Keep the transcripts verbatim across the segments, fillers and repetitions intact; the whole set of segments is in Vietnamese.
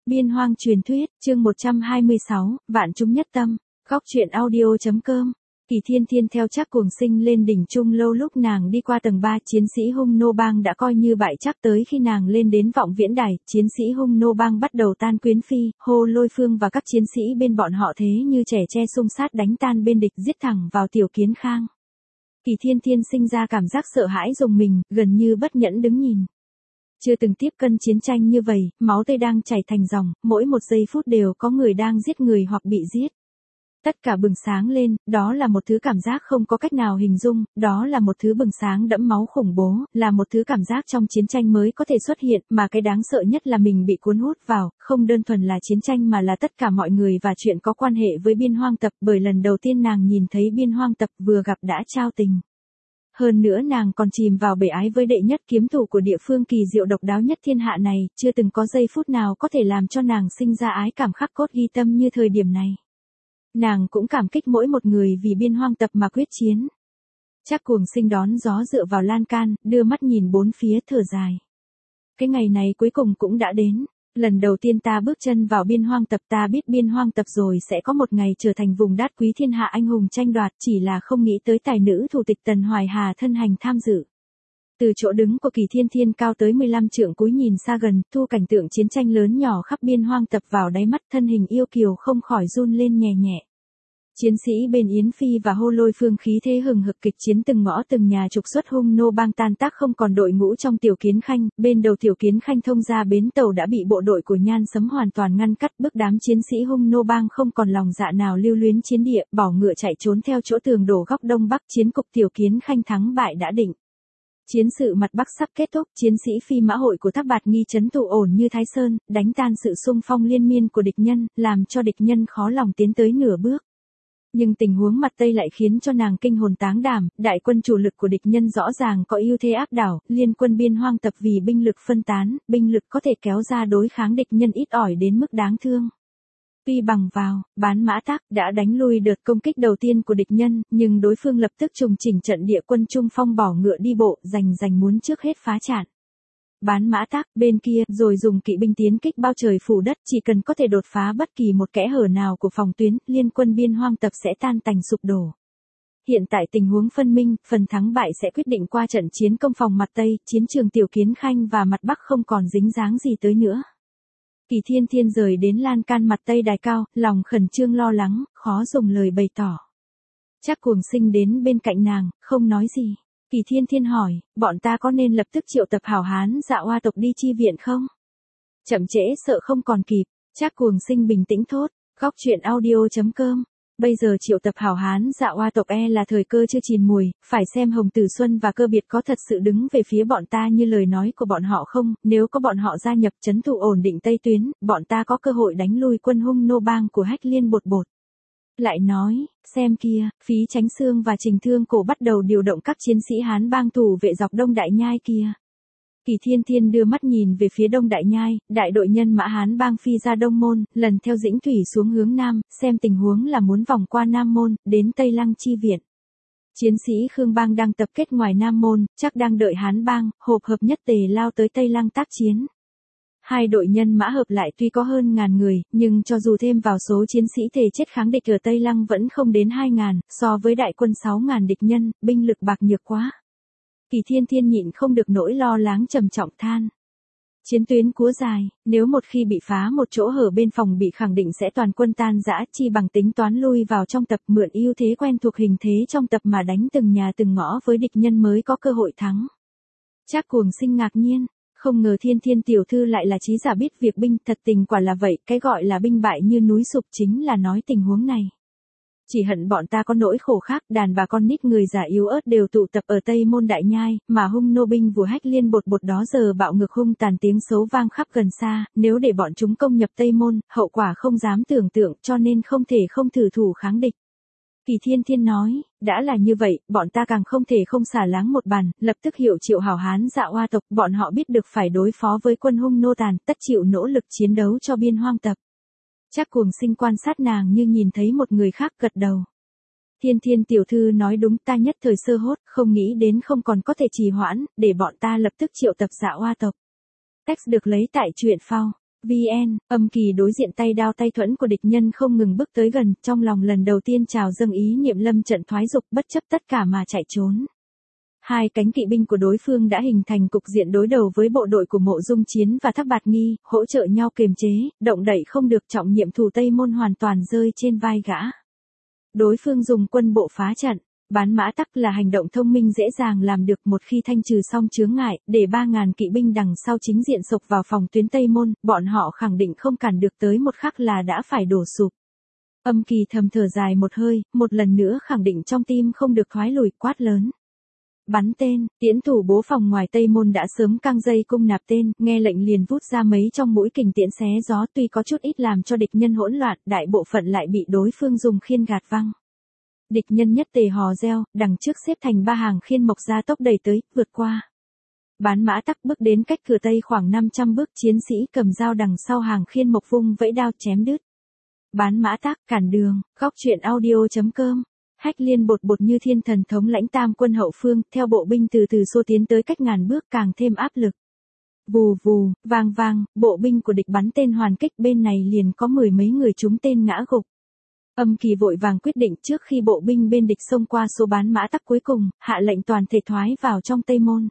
Biên hoang truyền thuyết, chương một trăm hai mươi sáu, vạn chúng nhất tâm, góc truyện audio.com. Kỳ Thiên Thiên theo Trác Cuồng Sinh lên đỉnh Trung Lâu, lúc nàng đi qua tầng ba, chiến sĩ Hung Nô Bang đã coi như bại chắc. Tới khi nàng lên đến Vọng Viễn Đài, chiến sĩ Hung Nô Bang bắt đầu tan quyến phi, Hô Lôi Phương và các chiến sĩ bên bọn họ thế như trẻ tre xung sát đánh tan bên địch, giết thẳng vào Tiểu Kiến Khang. Kỳ Thiên Thiên sinh ra cảm giác sợ hãi rùng mình, gần như bất nhẫn đứng nhìn. Chưa từng tiếp cận chiến tranh như vậy, máu tươi đang chảy thành dòng, mỗi một giây phút đều có người đang giết người hoặc bị giết. Tất cả bừng sáng lên, đó là một thứ cảm giác không có cách nào hình dung, đó là một thứ bừng sáng đẫm máu khủng bố, là một thứ cảm giác trong chiến tranh mới có thể xuất hiện, mà cái đáng sợ nhất là mình bị cuốn hút vào, không đơn thuần là chiến tranh mà là tất cả mọi người và chuyện có quan hệ với Biên Hoang Tập, bởi lần đầu tiên nàng nhìn thấy Biên Hoang Tập vừa gặp đã trao tình. Hơn nữa nàng còn chìm vào bể ái với đệ nhất kiếm thủ của địa phương kỳ diệu độc đáo nhất thiên hạ này, chưa từng có giây phút nào có thể làm cho nàng sinh ra ái cảm khắc cốt ghi tâm như thời điểm này. Nàng cũng cảm kích mỗi một người vì Biên Hoang Tập mà quyết chiến. Trác Cuồng Sinh đón gió dựa vào lan can, đưa mắt nhìn bốn phía thở dài. Cái ngày này cuối cùng cũng đã đến. Lần đầu tiên ta bước chân vào Biên Hoang Tập, ta biết Biên Hoang Tập rồi sẽ có một ngày trở thành vùng đát quý thiên hạ anh hùng tranh đoạt, chỉ là không nghĩ tới tài nữ thủ tịch Tần Hoài Hà thân hành tham dự. Từ chỗ đứng của Kỳ Thiên Thiên cao tới mười lăm trượng, cúi nhìn xa gần, thu cảnh tượng chiến tranh lớn nhỏ khắp Biên Hoang Tập vào đáy mắt, thân hình yêu kiều không khỏi run lên nhẹ nhẹ. Chiến sĩ bên Yến Phi và Hô Lôi Phương khí thế hừng hực kịch chiến, từng ngõ từng nhà trục xuất Hung Nô Bang tan tác không còn đội ngũ trong Tiểu Kiến Khanh, bên đầu Tiểu Kiến Khanh thông ra bến tàu đã bị bộ đội của Nhan Sấm hoàn toàn ngăn cắt, bước đám chiến sĩ Hung Nô Bang không còn lòng dạ nào lưu luyến chiến địa, bỏ ngựa chạy trốn theo chỗ tường đổ góc đông bắc, chiến cục Tiểu Kiến Khanh thắng bại đã định. Chiến sự mặt Bắc sắp kết thúc, chiến sĩ Phi Mã Hội của Thác Bạt Nghi trấn tụ ổn như Thái Sơn, đánh tan sự xung phong liên miên của địch nhân, làm cho địch nhân khó lòng tiến tới nửa bước. Nhưng tình huống mặt Tây lại khiến cho nàng kinh hồn táng đảm, đại quân chủ lực của địch nhân rõ ràng có ưu thế áp đảo, liên quân Biên Hoang Tập vì binh lực phân tán, binh lực có thể kéo ra đối kháng địch nhân ít ỏi đến mức đáng thương. Tuy bằng vào, Bán Mã Tác đã đánh lui đợt công kích đầu tiên của địch nhân, nhưng đối phương lập tức trùng chỉnh trận địa, quân trung phong bỏ ngựa đi bộ, giành giành muốn trước hết phá chặn. Bán Mã Tác bên kia rồi dùng kỵ binh tiến kích bao trời phủ đất, chỉ cần có thể đột phá bất kỳ một kẽ hở nào của phòng tuyến, liên quân Biên Hoang Tập sẽ tan tành sụp đổ. Hiện tại tình huống phân minh, phần thắng bại sẽ quyết định qua trận chiến công phòng mặt Tây, chiến trường Tiểu Kiến Khanh và mặt Bắc không còn dính dáng gì tới nữa. Kỳ Thiên Thiên rời đến lan can mặt Tây đài cao, lòng khẩn trương lo lắng, khó dùng lời bày tỏ. Trác Cuồng Sinh đến bên cạnh nàng, không nói gì. Kỳ Thiên Thiên hỏi, bọn ta có nên lập tức triệu tập hảo hán Dạ Oa tộc đi chi viện không? Chậm trễ sợ không còn kịp. Trác Cuồng Sinh bình tĩnh thốt, góc truyện audio.com. Bây giờ triệu tập hảo hán Dạ Oa tộc e là thời cơ chưa chín mùi, phải xem Hồng Tử Xuân và Cơ Biệt có thật sự đứng về phía bọn ta như lời nói của bọn họ không, nếu có bọn họ gia nhập trấn thủ ổn định Tây Tuyến, bọn ta có cơ hội đánh lui quân Hung Nô Bang của Hách Liên Bột Bột. Lại nói, xem kia, Phí Chánh Xương và Trình Thương Cổ bắt đầu điều động các chiến sĩ Hán Bang thủ vệ dọc Đông Đại Nhai kia. Kỳ Thiên Thiên đưa mắt nhìn về phía Đông Đại Nhai, đại đội nhân mã Hán Bang phi ra Đông Môn, lần theo Dĩnh Thủy xuống hướng Nam, xem tình huống là muốn vòng qua Nam Môn, đến Tây Lăng chi viện. Chiến sĩ Khương Bang đang tập kết ngoài Nam Môn, chắc đang đợi Hán Bang, hộp hợp nhất tề lao tới Tây Lăng tác chiến. Hai đội nhân mã hợp lại tuy có hơn ngàn người, nhưng cho dù thêm vào số chiến sĩ thề chết kháng địch ở Tây Lăng vẫn không đến hai ngàn, so với đại quân sáu ngàn địch nhân, binh lực bạc nhược quá. Kỳ Thiên Thiên nhịn không được nỗi lo lắng trầm trọng than. Chiến tuyến cúa dài, nếu một khi bị phá một chỗ hở bên phòng bị khẳng định sẽ toàn quân tan rã, chi bằng tính toán lui vào trong tập, mượn ưu thế quen thuộc hình thế trong tập mà đánh từng nhà từng ngõ với địch nhân mới có cơ hội thắng. Trác Cuồng Sinh ngạc nhiên. Không ngờ Thiên Thiên tiểu thư lại là trí giả biết việc binh, thật tình quả là vậy, cái gọi là binh bại như núi sụp chính là nói tình huống này. Chỉ hận bọn ta có nỗi khổ khác, đàn bà con nít người già yếu ớt đều tụ tập ở Tây Môn Đại Nhai, mà Hung Nô binh vù Hách Liên Bột Bột đó giờ bạo ngược hung tàn, tiếng xấu vang khắp gần xa, nếu để bọn chúng công nhập Tây Môn, hậu quả không dám tưởng tượng, cho nên không thể không thử thủ kháng địch. Kỳ Thiên Thiên nói, đã là như vậy, bọn ta càng không thể không xả láng một bàn, lập tức hiệu triệu hảo hán Dạ Oa tộc, bọn họ biết được phải đối phó với quân Hung Nô tàn, tất chịu nỗ lực chiến đấu cho Biên Hoang Tập. Trác Cuồng Sinh quan sát nàng như nhìn thấy một người khác, gật đầu. Thiên Thiên tiểu thư nói đúng, ta nhất thời sơ hốt, không nghĩ đến không còn có thể trì hoãn, để bọn ta lập tức triệu tập Dạ Oa tộc. Text được lấy tại truyện phao. vê en, âm kỳ đối diện tay đao tay thuẫn của địch nhân không ngừng bước tới gần, trong lòng lần đầu tiên trào dâng ý niệm lâm trận thoái dục bất chấp tất cả mà chạy trốn. Hai cánh kỵ binh của đối phương đã hình thành cục diện đối đầu với bộ đội của Mộ Dung Chiến và Thác Bạt Nghi, hỗ trợ nhau kiềm chế, động đậy không được, trọng nhiệm thủ Tây Môn hoàn toàn rơi trên vai gã. Đối phương dùng quân bộ phá trận, bán mã tắc là hành động thông minh dễ dàng làm được. Một khi thanh trừ xong chướng ngại, để ba ngàn kỵ binh đằng sau chính diện sộc vào phòng tuyến Tây Môn, bọn họ khẳng định không cản được, tới một khắc là đã phải đổ sụp. Âm kỳ thầm thở dài một hơi, một lần nữa khẳng định trong tim không được thoái lùi, quát lớn. Bắn tên, tiễn thủ bố phòng ngoài Tây Môn đã sớm căng dây cung nạp tên, nghe lệnh liền vút ra mấy trong mũi kình tiễn xé gió, tuy có chút ít làm cho địch nhân hỗn loạn, đại bộ phận lại bị đối phương dùng khiên gạt văng. Địch nhân nhất tề hò reo, đằng trước xếp thành ba hàng khiên mộc ra tốc đầy tới, vượt qua. Bán mã tắc bước đến cách cửa Tây khoảng năm trăm bước, chiến sĩ cầm dao đằng sau hàng khiên mộc vung vẫy đao chém đứt. Bán mã tắc cản đường, góc truyện audio chấm com. Hách Liên bột bột như thiên thần thống lãnh tam quân hậu phương, theo bộ binh từ từ xô tiến tới cách ngàn bước, càng thêm áp lực. Vù vù, vang vang, bộ binh của địch bắn tên hoàn kích, bên này liền có mười mấy người trúng tên ngã gục. Âm kỳ vội vàng quyết định trước khi bộ binh bên địch xông qua số bán mã tắc cuối cùng, hạ lệnh toàn thể thoái vào trong Tây Môn.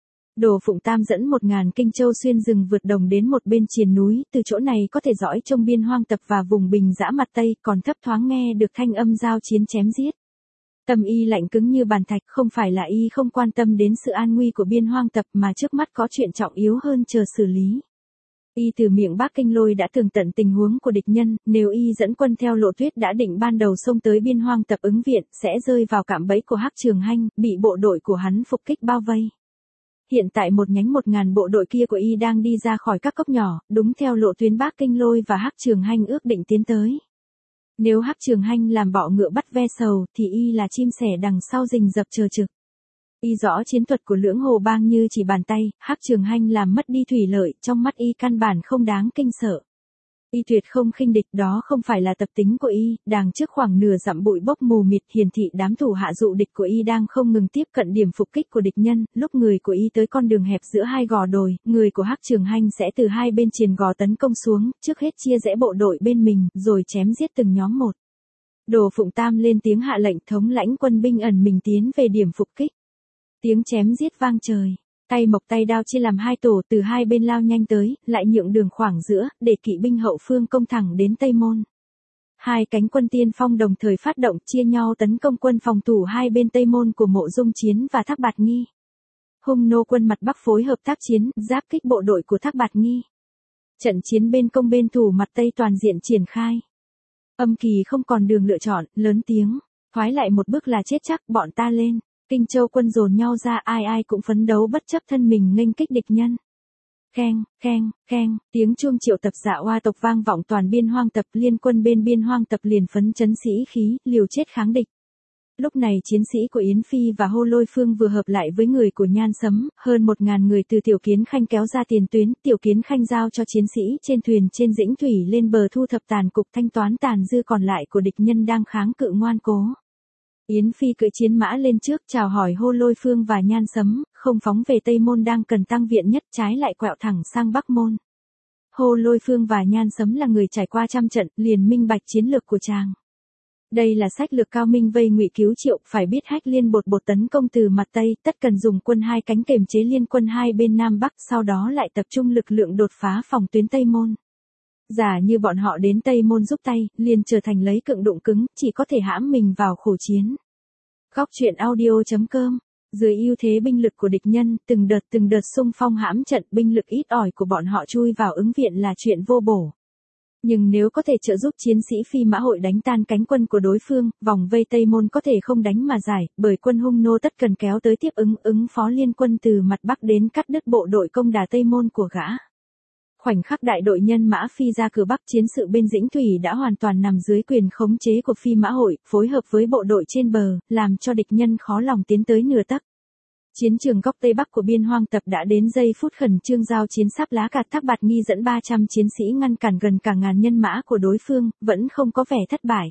Đồ Phụng Tam dẫn một ngàn kinh châu xuyên rừng vượt đồng đến một bên triền núi, từ chỗ này có thể dõi trông biên hoang tập và vùng bình dã mặt Tây, còn thấp thoáng nghe được thanh âm giao chiến chém giết. Tâm y lạnh cứng như bàn thạch, không phải là y không quan tâm đến sự an nguy của biên hoang tập, mà trước mắt có chuyện trọng yếu hơn chờ xử lý. Y từ miệng Bác Kinh Lôi đã tường tận tình huống của địch nhân, nếu y dẫn quân theo lộ tuyết đã định ban đầu xông tới biên hoang tập ứng viện, sẽ rơi vào cạm bẫy của Hắc Trường Hanh, bị bộ đội của hắn phục kích bao vây. Hiện tại một nhánh một ngàn bộ đội kia của y đang đi ra khỏi các cốc nhỏ, đúng theo lộ tuyến Bác Kinh Lôi và Hắc Trường Hanh ước định tiến tới. Nếu Hắc Trường Hanh làm bọ ngựa bắt ve sầu, thì y là chim sẻ đằng sau rình rập chờ trực. Y rõ chiến thuật của Lưỡng Hồ Bang như chỉ bàn tay, Hắc Trường Hanh làm mất đi thủy lợi, trong mắt y căn bản không đáng kinh sợ. Y tuyệt không khinh địch, đó không phải là tập tính của y. Đằng trước khoảng nửa dặm bụi bốc mù mịt, hiển thị đám thủ hạ dụ địch của y đang không ngừng tiếp cận điểm phục kích của địch nhân. Lúc người của y tới con đường hẹp giữa hai gò đồi, người của Hắc Trường Hanh sẽ từ hai bên triền gò tấn công xuống, trước hết chia rẽ bộ đội bên mình, rồi chém giết từng nhóm một. Đồ Phụng Tam lên tiếng hạ lệnh, thống lãnh quân binh ẩn mình tiến về điểm phục kích. Tiếng chém giết vang trời. Tay mộc tay đao chia làm hai tổ, từ hai bên lao nhanh tới, lại nhượng đường khoảng giữa, để kỵ binh hậu phương công thẳng đến Tây Môn. Hai cánh quân tiên phong đồng thời phát động, chia nhau tấn công quân phòng thủ hai bên Tây Môn của Mộ Dung Chiến và Thác Bạt Nghi. Hung nô quân mặt Bắc phối hợp tác chiến, giáp kích bộ đội của Thác Bạt Nghi. Trận chiến bên công bên thủ mặt Tây toàn diện triển khai. Âm kỳ không còn đường lựa chọn, lớn tiếng, thoái lại một bước là chết chắc, bọn ta lên. Kinh Châu quân dồn nhau ra, ai ai cũng phấn đấu bất chấp thân mình nghênh kích địch nhân. Keng, keng, keng, tiếng chuông triệu tập Dạ Oa tộc vang vọng toàn biên hoang tập, liên quân bên biên hoang tập liền phấn chấn sĩ khí, liều chết kháng địch. Lúc này chiến sĩ của Yến Phi và Hô Lôi Phương vừa hợp lại với người của Nhan Sấm, hơn một ngàn người từ Tiểu Kiến Khanh kéo ra tiền tuyến, Tiểu Kiến Khanh giao cho chiến sĩ trên thuyền trên dĩnh thủy lên bờ thu thập tàn cục, thanh toán tàn dư còn lại của địch nhân đang kháng cự ngoan cố. Yến Phi cưỡi chiến mã lên trước, chào hỏi Hô Lôi Phương và Nhan Sấm, không phóng về Tây Môn đang cần tăng viện nhất, trái lại quẹo thẳng sang Bắc Môn. Hô Lôi Phương và Nhan Sấm là người trải qua trăm trận, liền minh bạch chiến lược của chàng. Đây là sách lược cao minh vây ngụy cứu triệu, phải biết Hách Liên bột bột tấn công từ mặt Tây, tất cần dùng quân hai cánh kềm chế liên quân hai bên Nam Bắc, sau đó lại tập trung lực lượng đột phá phòng tuyến Tây Môn. Giả như bọn họ đến Tây Môn giúp tay, liền trở thành lấy cựng đụng cứng, chỉ có thể hãm mình vào khổ chiến. Góc truyện audio chấm com. Dưới ưu thế binh lực của địch nhân, từng đợt từng đợt xung phong hãm trận, binh lực ít ỏi của bọn họ chui vào ứng viện là chuyện vô bổ. Nhưng nếu có thể trợ giúp chiến sĩ Phi Mã Hội đánh tan cánh quân của đối phương, vòng vây Tây Môn có thể không đánh mà giải, bởi quân hung nô tất cần kéo tới tiếp ứng ứng phó liên quân từ mặt Bắc đến cắt đứt bộ đội công đà Tây Môn của gã. Khoảnh khắc đại đội nhân mã Phi ra cửa Bắc, chiến sự bên Dĩnh Thủy đã hoàn toàn nằm dưới quyền khống chế của Phi Mã Hội, phối hợp với bộ đội trên bờ, làm cho địch nhân khó lòng tiến tới nửa tấc. Chiến trường góc Tây Bắc của biên hoang tập đã đến giây phút khẩn trương, giao chiến sắp lá cạt, Thác Bạt Nghi dẫn ba trăm chiến sĩ ngăn cản gần cả ngàn nhân mã của đối phương, vẫn không có vẻ thất bại.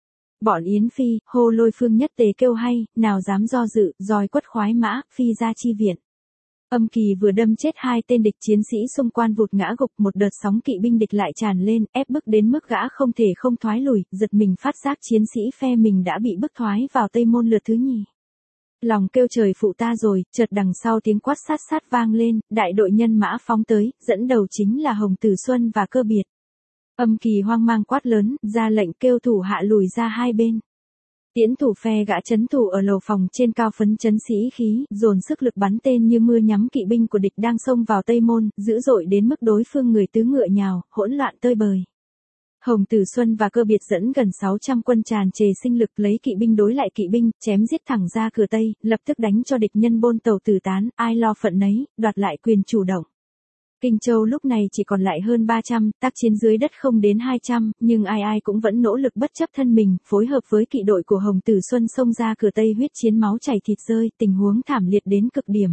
Bọn Yến Phi, Hô Lôi Phương nhất tề kêu hay, nào dám do dự, roi quất khoái mã, Phi ra chi viện. Âm Kỳ vừa đâm chết hai tên địch chiến sĩ xung quanh vụt ngã gục, một đợt sóng kỵ binh địch lại tràn lên, ép bức đến mức gã không thể không thoái lùi, giật mình phát giác chiến sĩ phe mình đã bị bức thoái vào Tây Môn lượt thứ nhì. Lòng kêu trời phụ ta rồi, chợt đằng sau tiếng quát sát sát vang lên, đại đội nhân mã phóng tới, dẫn đầu chính là Hồng Tử Xuân và Cơ Biệt. Âm Kỳ hoang mang quát lớn, ra lệnh kêu thủ hạ lùi ra hai bên. Tiễn thủ phe gã chấn thủ ở lầu phòng trên cao phấn chấn sĩ khí, dồn sức lực bắn tên như mưa nhắm kỵ binh của địch đang xông vào Tây Môn, dữ dội đến mức đối phương người tứ ngựa nhào, hỗn loạn tơi bời. Hồng Tử Xuân và Cơ Biệt dẫn gần sáu trăm quân tràn trề sinh lực lấy kỵ binh đối lại kỵ binh, chém giết thẳng ra cửa Tây, lập tức đánh cho địch nhân bôn tàu tử tán, ai lo phận nấy, đoạt lại quyền chủ động. Kinh Châu lúc này chỉ còn lại hơn ba trăm, tác chiến dưới đất không đến hai trăm, nhưng ai ai cũng vẫn nỗ lực bất chấp thân mình, phối hợp với kỵ đội của Hồng Tử Xuân xông ra cửa Tây, huyết chiến máu chảy thịt rơi, tình huống thảm liệt đến cực điểm.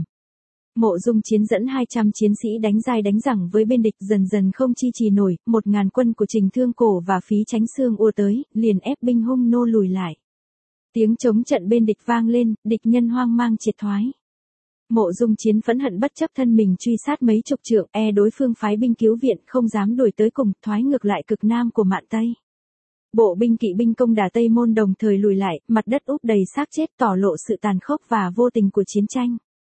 Mộ Dung Chiến dẫn hai trăm chiến sĩ đánh dai đánh dẳng với bên địch, dần dần không chi trì nổi, một ngàn quân của Trình Thương Cổ và Phí Chánh Xương ùa tới, liền ép binh Hung Nô lùi lại. Tiếng chống trận bên địch vang lên, địch nhân hoang mang triệt thoái. Mộ Dung Chiến phẫn hận bất chấp thân mình truy sát mấy chục trượng, e đối phương phái binh cứu viện không dám đuổi tới cùng, thoái ngược lại cực nam của Mạn Tây. Bộ binh kỵ binh công đả Tây Môn đồng thời lùi lại, mặt đất úp đầy xác chết tỏ lộ sự tàn khốc và vô tình của chiến tranh.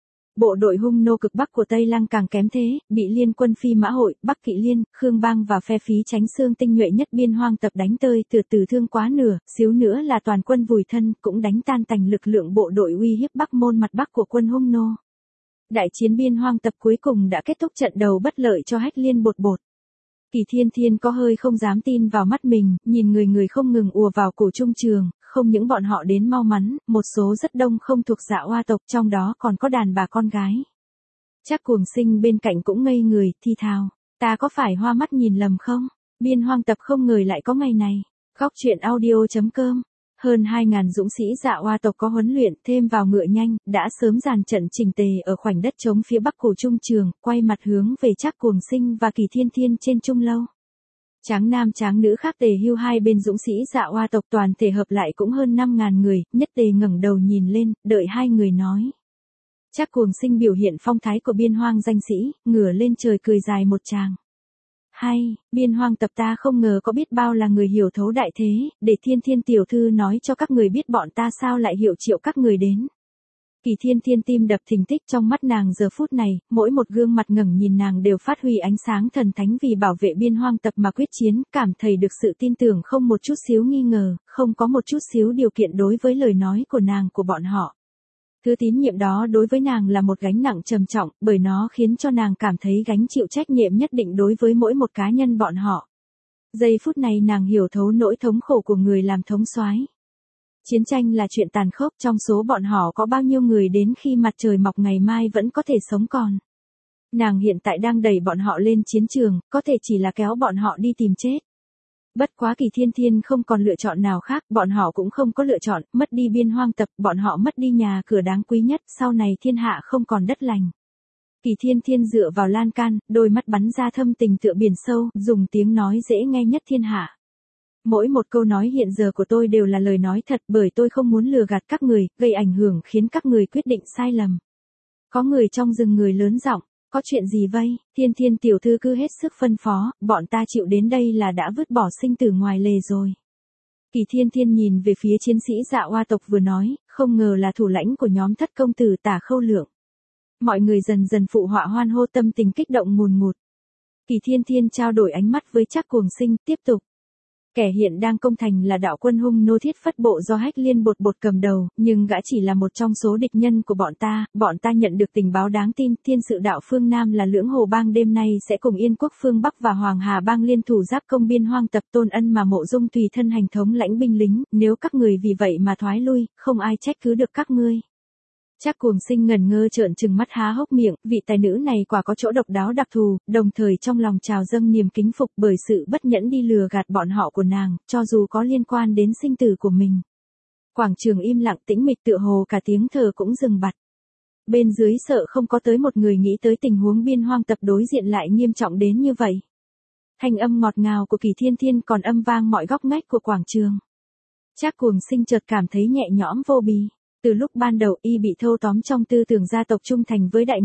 Bộ đội Hung Nô cực bắc của Tây Lăng càng kém thế, bị liên quân Phi Mã Hội, Bắc Kỵ Liên, Khương Bang và phe Phí Chánh Xương tinh nhuệ nhất Biên Hoang Tập đánh tơi, từ từ thương quá nửa, xíu nữa là toàn quân vùi thân, cũng đánh tan tành lực lượng bộ đội uy hiếp Bắc Môn mặt bắc của quân Hung Nô. Đại chiến Biên Hoang Tập cuối cùng đã kết thúc trận đầu bất lợi cho Hách Liên bột bột. Kỳ Thiên Thiên có hơi không dám tin vào mắt mình, nhìn người người không ngừng ùa vào cổ trung trường, không những bọn họ đến mau mắn, một số rất đông không thuộc Dạ Oa tộc, trong đó còn có đàn bà con gái. Chắc Cuồng Sinh bên cạnh cũng ngây người, thi thào, ta có phải hoa mắt nhìn lầm không? Biên Hoang Tập không ngờ lại có ngày này. Góc truyện audio chấm com. Hơn hai ngàn dũng sĩ Dạ Oa tộc có huấn luyện, thêm vào ngựa nhanh, đã sớm dàn trận chỉnh tề ở khoảnh đất trống phía bắc cổ trung trường, quay mặt hướng về Trác Cuồng Sinh và Kỳ Thiên Thiên trên trung lâu. Tráng nam tráng nữ khác tề hưu hai bên dũng sĩ Dạ Oa tộc toàn thể hợp lại cũng hơn năm ngàn người, nhất tề ngẩng đầu nhìn lên, đợi hai người nói. Trác Cuồng Sinh biểu hiện phong thái của biên hoang danh sĩ, ngửa lên trời cười dài một tràng. Hay, Biên Hoang Tập ta không ngờ có biết bao là người hiểu thấu đại thế, để Thiên Thiên tiểu thư nói cho các người biết bọn ta sao lại hiệu triệu các người đến. Kỳ Thiên Thiên tim đập thình thịch, trong mắt nàng giờ phút này, mỗi một gương mặt ngẩng nhìn nàng đều phát huy ánh sáng thần thánh vì bảo vệ Biên Hoang Tập mà quyết chiến, cảm thấy được sự tin tưởng không một chút xíu nghi ngờ, không có một chút xíu điều kiện đối với lời nói của nàng của bọn họ. Thứ tín nhiệm đó đối với nàng là một gánh nặng trầm trọng, bởi nó khiến cho nàng cảm thấy gánh chịu trách nhiệm nhất định đối với mỗi một cá nhân bọn họ. Giây phút này nàng hiểu thấu nỗi thống khổ của người làm thống soái. Chiến tranh là chuyện tàn khốc, trong số bọn họ có bao nhiêu người đến khi mặt trời mọc ngày mai vẫn có thể sống còn. Nàng hiện tại đang đẩy bọn họ lên chiến trường, có thể chỉ là kéo bọn họ đi tìm chết. Bất quá Kỳ Thiên Thiên không còn lựa chọn nào khác, bọn họ cũng không có lựa chọn, mất đi Biên Hoang Tập, bọn họ mất đi nhà cửa đáng quý nhất, sau này thiên hạ không còn đất lành. Kỳ Thiên Thiên dựa vào lan can, đôi mắt bắn ra thâm tình tựa biển sâu, dùng tiếng nói dễ nghe nhất thiên hạ. Mỗi một câu nói hiện giờ của tôi đều là lời nói thật, bởi tôi không muốn lừa gạt các người, gây ảnh hưởng khiến các người quyết định sai lầm. Có người trong rừng người lớn giọng. Có chuyện gì vây? Thiên Thiên tiểu thư cứ hết sức phân phó, bọn ta chịu đến đây là đã vứt bỏ sinh tử ngoài lề rồi. Kỳ Thiên Thiên nhìn về phía chiến sĩ Dạ Oa tộc vừa nói, không ngờ là thủ lãnh của nhóm Thất công tử Tả Khâu Lượng. Mọi người dần dần phụ họa hoan hô, tâm tình kích động ngùn ngụt. Kỳ Thiên Thiên trao đổi ánh mắt với Trác Cuồng Sinh, tiếp tục. Kẻ hiện đang công thành là đạo quân Hung Nô Thiết Phất Bộ do Hách Liên bột bột cầm đầu, nhưng gã chỉ là một trong số địch nhân của bọn ta, bọn ta nhận được tình báo đáng tin, Thiên Sự đạo phương Nam là Lưỡng Hồ Bang đêm nay sẽ cùng Yên Quốc phương Bắc và Hoàng Hà Bang liên thủ giáp công Biên Hoang Tập. Tôn Ân mà Mộ Dung tùy thân hành thống lãnh binh lính, nếu các người vì vậy mà thoái lui, không ai trách cứ được các ngươi. Trác Cuồng Sinh ngẩn ngơ trợn trừng mắt há hốc miệng, vị tài nữ này quả có chỗ độc đáo đặc thù, đồng thời trong lòng trào dâng niềm kính phục bởi sự bất nhẫn đi lừa gạt bọn họ của nàng, cho dù có liên quan đến sinh tử của mình. Quảng trường im lặng tĩnh mịch, tựa hồ cả tiếng thở cũng dừng bặt. Bên dưới sợ không có tới một người nghĩ tới tình huống Biên Hoang Tập đối diện lại nghiêm trọng đến như vậy. Thanh âm ngọt ngào của Kỳ Thiên Thiên còn âm vang mọi góc ngách của quảng trường. Trác Cuồng Sinh chợt cảm thấy nhẹ nhõm vô bì. Từ lúc ban đầu y bị thâu tóm trong tư tưởng gia tộc trung thành với Đại Ngụy,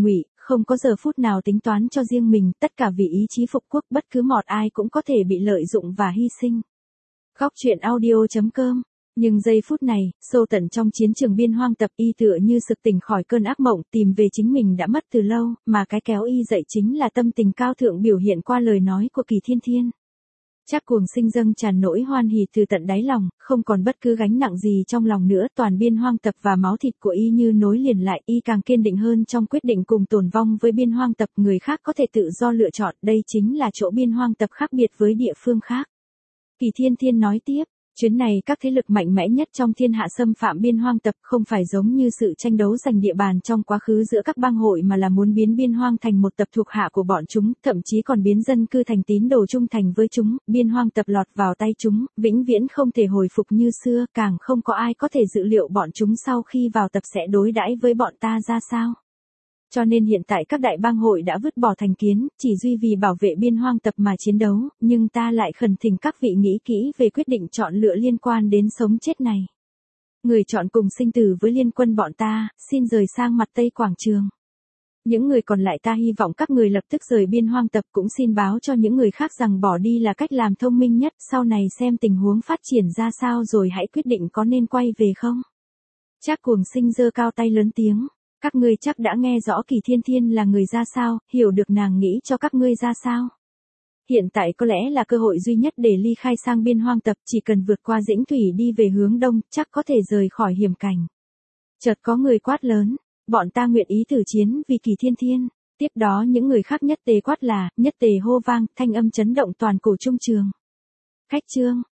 không có giờ phút nào tính toán cho riêng mình, tất cả vì ý chí phục quốc, bất cứ một ai cũng có thể bị lợi dụng và hy sinh. Góc truyện audio chấm com. Nhưng giây phút này, sâu tận trong chiến trường biên hoang tập, y tựa như sực tỉnh khỏi cơn ác mộng, tìm về chính mình đã mất từ lâu, mà cái kéo y dậy chính là tâm tình cao thượng biểu hiện qua lời nói của Kỳ Thiên Thiên. Trác Cuồng Sinh dâng tràn nỗi hoan hỉ từ tận đáy lòng, không còn bất cứ gánh nặng gì trong lòng nữa, toàn biên hoang tập và máu thịt của y như nối liền lại, y càng kiên định hơn trong quyết định cùng tồn vong với biên hoang tập, người khác có thể tự do lựa chọn, đây chính là chỗ biên hoang tập khác biệt với địa phương khác. Kỳ Thiên Thiên nói tiếp. Chuyến này các thế lực mạnh mẽ nhất trong thiên hạ xâm phạm biên hoang tập, không phải giống như sự tranh đấu giành địa bàn trong quá khứ giữa các bang hội, mà là muốn biến biên hoang thành một tập thuộc hạ của bọn chúng, thậm chí còn biến dân cư thành tín đồ trung thành với chúng. Biên hoang tập lọt vào tay chúng, vĩnh viễn không thể hồi phục như xưa, càng không có ai có thể dự liệu bọn chúng sau khi vào tập sẽ đối đãi với bọn ta ra sao. Cho nên hiện tại các đại bang hội đã vứt bỏ thành kiến, chỉ duy vì bảo vệ biên hoang tập mà chiến đấu, nhưng ta lại khẩn thỉnh các vị nghĩ kỹ về quyết định chọn lựa liên quan đến sống chết này. Người chọn cùng sinh tử với liên quân bọn ta, xin rời sang mặt Tây Quảng Trường. Những người còn lại ta hy vọng các người lập tức rời biên hoang tập, cũng xin báo cho những người khác rằng bỏ đi là cách làm thông minh nhất, sau này xem tình huống phát triển ra sao rồi hãy quyết định có nên quay về không. Trác Cuồng Sinh giơ cao tay lớn tiếng. Các ngươi chắc đã nghe rõ Kỳ Thiên Thiên là người ra sao, hiểu được nàng nghĩ cho các ngươi ra sao. Hiện tại có lẽ là cơ hội duy nhất để ly khai sang biên hoang tập, chỉ cần vượt qua Dĩnh Thủy đi về hướng đông, chắc có thể rời khỏi hiểm cảnh. Chợt có người quát lớn, bọn ta nguyện ý thử chiến vì Kỳ Thiên Thiên. Tiếp đó những người khác nhất tề quát là, nhất tề hô vang, thanh âm chấn động toàn cổ trung trường. Khách trương,